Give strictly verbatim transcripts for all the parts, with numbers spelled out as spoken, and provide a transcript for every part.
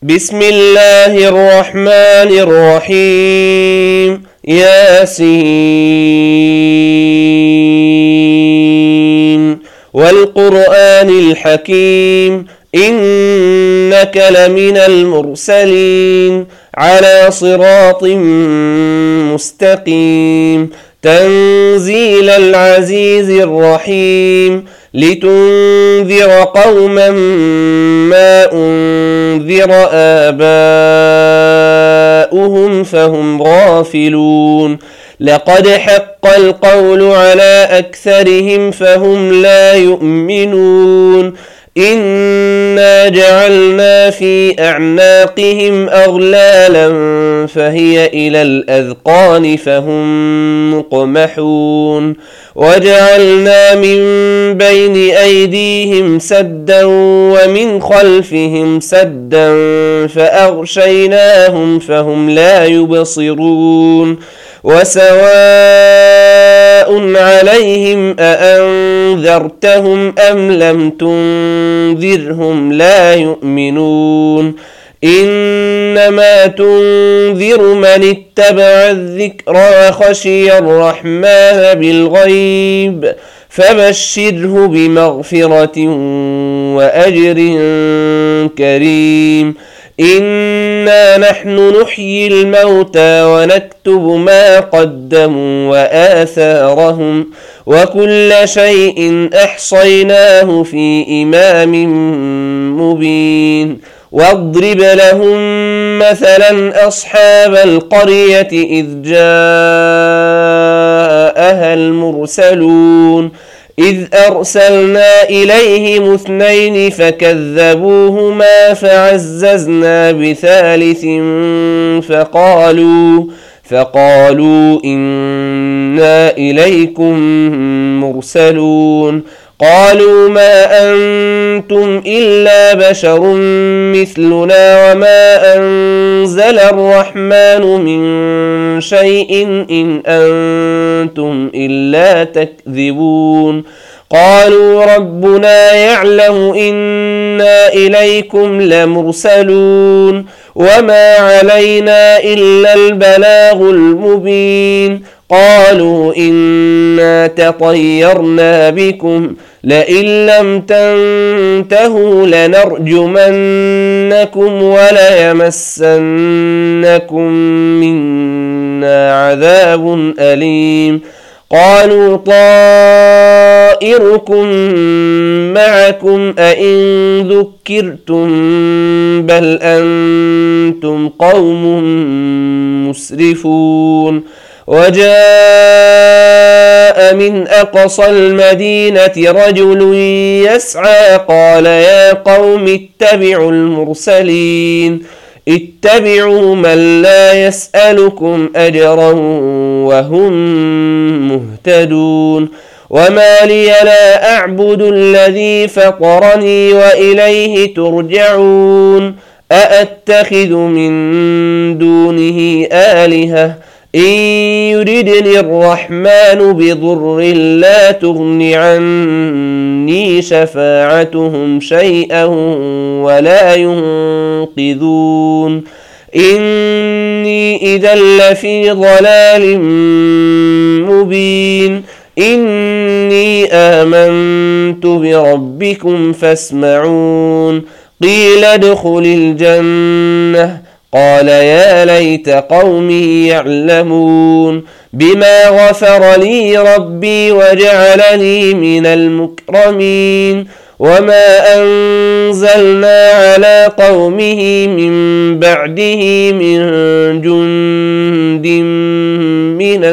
بسم الله الرحمن الرحيم. ياسين والقرآن الحكيم إنك لمن المرسلين على صراط مستقيم تنزيل العزيز الرحيم لتنذر قوما ما أنذر آباؤهم فهم غافلون لقد حق القول على أكثرهم فهم لا يؤمنون إنا جعلنا في أعناقهم أغلالا فهي إلى الأذقان فهم مقمحون وجعلنا من بين أيديهم سدا ومن خلفهم سدا فأغشيناهم فهم لا يبصرون وسواء عليهم أأنذرتهم أم لم تنذرهم لا يؤمنون إنما تنذر من اتبع الذكر وخشي الرحمن بالغيب فبشره بمغفرة وأجر كريم إنا نحن نحيي الموتى ونكتب ما قدموا وآثارهم وكل شيء أحصيناه في إمام مبين واضرب لهم مثلا أصحاب القرية إذ جاءها المرسلون إذ أرسلنا إليهم اثنين فكذبوهما فعززنا بثالث فقالوا فقالوا إنا إليكم مرسلون قالوا ما أنتم إلا بشر مثلنا وما أنزل الرحمن من شيء إن أنتم إلا تكذبون قالوا ربنا يعلم إنا إليكم لمرسلون وما علينا إلا البلاغ المبين قالوا إنا تطيرنا بكم لئن لم تنتهوا لنرجمنكم وليمسنكم منا عذاب أليم قالوا طائركم معكم أئن ذكرتم بل أنتم قوم مسرفون وجاء من أقصى المدينة رجل يسعى قال يا قوم اتبعوا المرسلين اتبعوا من لا يسألكم أجرا وهم مهتدون وما لي لا أعبد الذي فطرني وإليه ترجعون أأتخذ من دونه آلهة إن يردني الرحمن بضر لا تغن عني شفاعتهم شيئا ولا ينقذون إني إذا لفي ضلال مبين إني آمنت بربكم فاسمعون قيل ادخل الجنة قال يا ليت قومي يعلمون بما غفر لي ربي وجعلني من المكرمين وما أنزلنا على قومه من بعده من جند من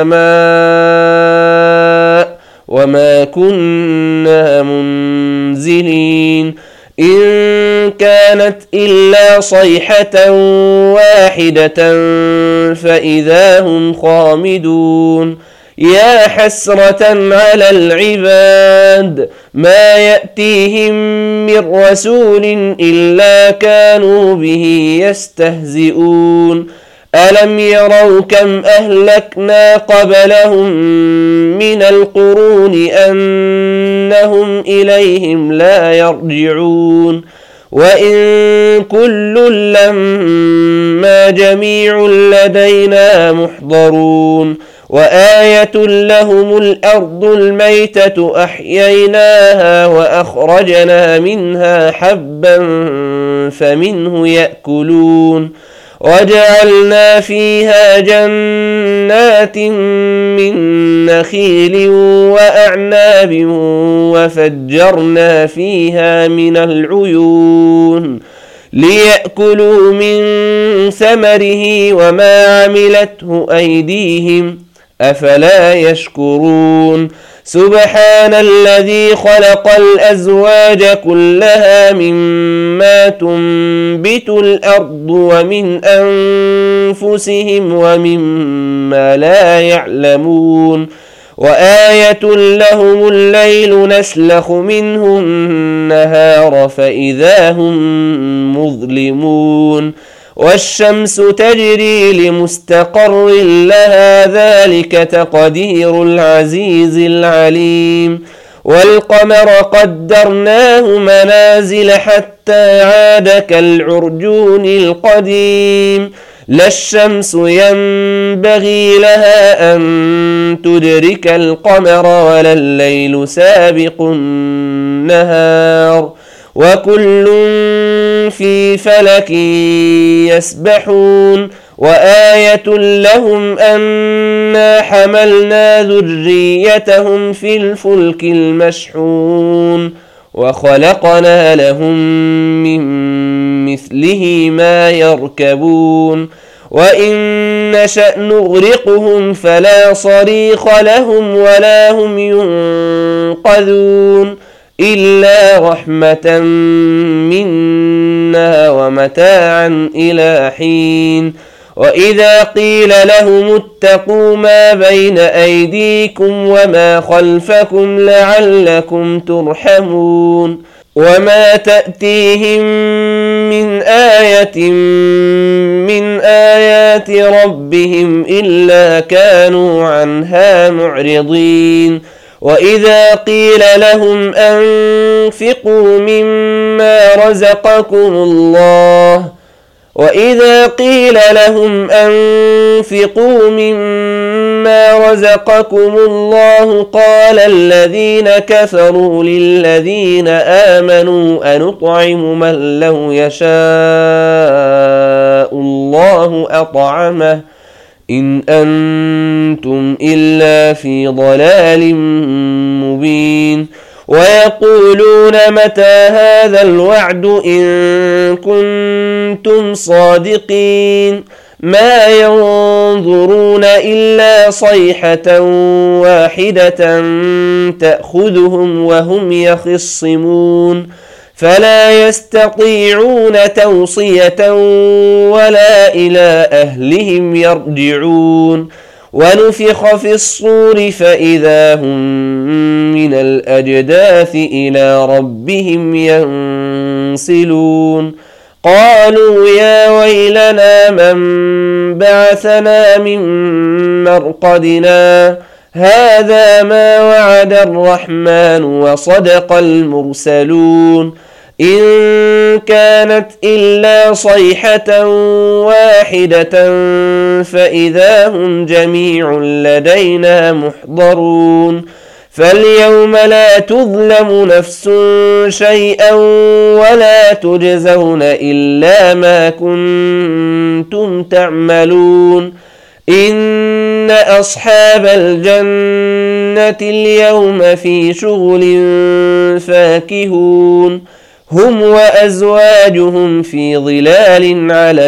السماء وما كنا منزلين إن كانت إلا صيحة واحدة فإذا هم خامدون يا حسرة على العباد ما يأتيهم من رسول إلا كانوا به يستهزئون ألم يروا كم أهلكنا قبلهم من القرون أنهم إليهم لا يرجعون وإن كل لما جميع لدينا محضرون وآية لهم الأرض الميتة أحييناها وأخرجنا منها حبا فمنه يأكلون وجعلنا فيها جنات من نخيل وأعناب وفجرنا فيها من العيون ليأكلوا من ثمره وما عملته أيديهم أفلا يشكرون سبحان الذي خلق الأزواج كلها مما تنبت الأرض ومن أنفسهم ومما لا يعلمون وآية لهم الليل نسلخ منه النهار فإذا هم مظلمون والشمس تجري لمستقر لها ذلك تقدير العزيز العليم والقمر قدرناه منازل حتى عاد كالعرجون القديم لا الشمس ينبغي لها أن تدرك القمر ولا الليل سابق النهار وكل في فلك يسبحون وآية لهم أنا حملنا ذريتهم في الفلك المشحون وخلقنا لهم من مثله ما يركبون وإن نشأ نغرقهم فلا صريخ لهم ولا هم ينقذون إلا رحمة منا ومتاعا إلى حين وإذا قيل لهم اتقوا ما بين أيديكم وما خلفكم لعلكم ترحمون وما تأتيهم من آية من آيات ربهم إلا كانوا عنها معرضين وإذا قيل لهم أنفقوا مما رزقكم الله وإذا قيل لهم أنفقوا مما رزقكم الله قال الذين كفروا للذين آمنوا أنطعم من لو يشاء الله أطعمه إن أنتم إلا في ضلال مبين ويقولون متى هذا الوعد إن كنتم صادقين ما ينظرون إلا صيحة واحدة تأخذهم وهم يخصمون فلا يستطيعون توصية ولا إلى أهلهم يرجعون ونفخ في الصور فإذا هم من الأجداث إلى ربهم ينسلون قالوا يا ويلنا من بعثنا من مرقدنا هذا ما وعد الرحمن وصدق المرسلون إن كانت إلا صيحة واحدة فإذا هم جميع لدينا محضرون فاليوم لا تظلم نفس شيئا ولا تجزون إلا ما كنتم تعملون إن أصحاب الجنة اليوم في شغل فاكهون هم وأزواجهم في ظلال على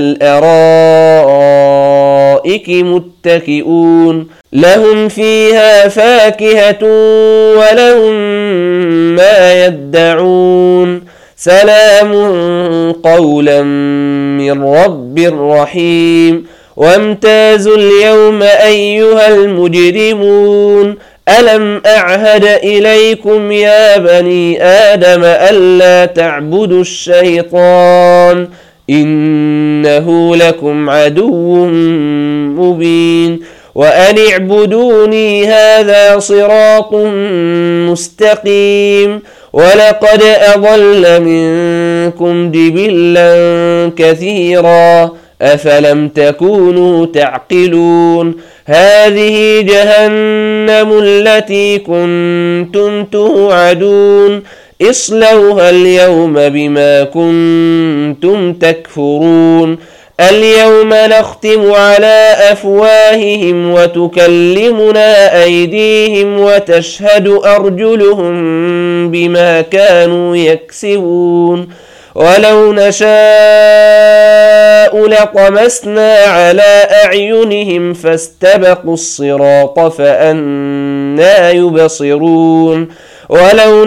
الأرائك متكئون لهم فيها فاكهة ولهم ما يدعون سلام قولا من رب رحيم وامتازوا اليوم أيها المجرمون ألم أعهد إليكم يا بني آدم ألا تعبدوا الشيطان إنه لكم عدو مبين وأن اعبدوني هذا صراط مستقيم ولقد أضل منكم جبلا كثيرا أفلم تكونوا تعقلون هذه جهنم التي كنتم توعدون اصلوها اليوم بما كنتم تكفرون اليوم نختم على أفواههم وتكلمنا أيديهم وتشهد أرجلهم بما كانوا يكسبون ولو نشاء لطمسنا على أعينهم فاستبقوا الصراط فأنى يبصرون ولو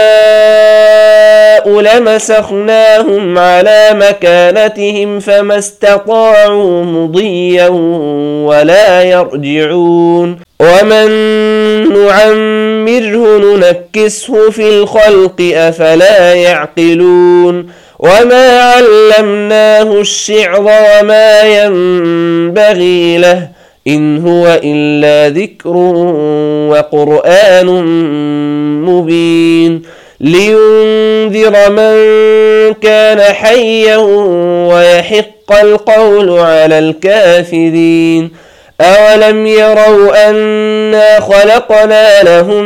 نشاء لمسخناهم على مكانتهم فما استطاعوا مضيا ولا يرجعون ومن نعمره ننكسه في الخلق أفلا يعقلون وما علمناه الشعر وما ينبغي له إن هو إلا ذكر وقرآن مبين لينذر من كان حيا ويحق القول على الكافرين أولم يروا أنا خلقنا لهم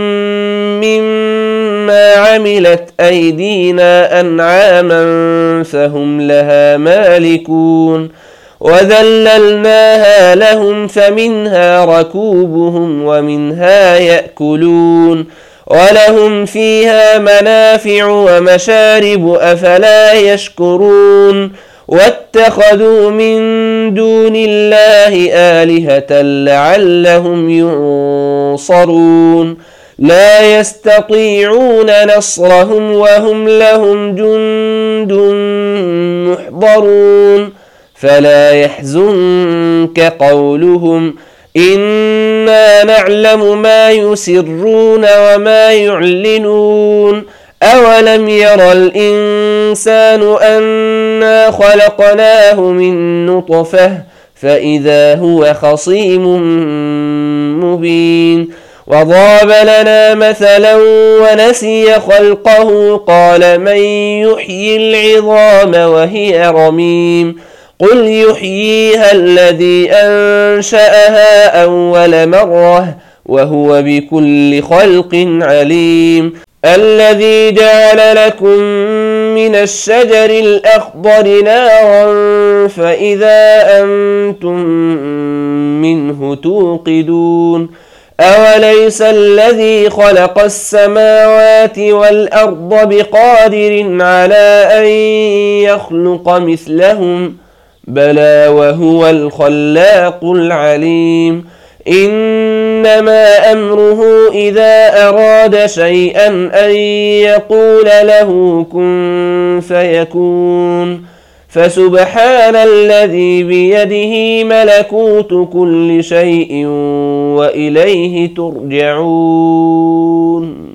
مما عملت أيدينا أنعاما فهم لها مالكون وذللناها لهم فمنها ركوبهم ومنها يأكلون ولهم فيها منافع ومشارب أفلا يشكرون واتخذوا من دون الله آلهة لعلهم ينصرون لا يستطيعون نصرهم وهم لهم جند محضرون فلا يحزنك قولهم إنا نعلم ما يسرون وما يعلنون أولم ير الإنسان أنا خلقناه من نطفة فإذا هو خصيم مبين وضرب لنا مثلا ونسي خلقه قال من يحيي العظام وهي رميم قل يحييها الذي أنشأها أول مرة وهو بكل خلق عليم الذي جعل لكم من الشجر الأخضر نارا فإذا أنتم منه توقدون أوليس الذي خلق السماوات والأرض بقادر على أن يخلق مثلهم بلى وهو الخلاق العليم إنما أمره إذا أراد شيئا أن يقول له كن فيكون فسبحان الذي بيده ملكوت كل شيء وإليه ترجعون.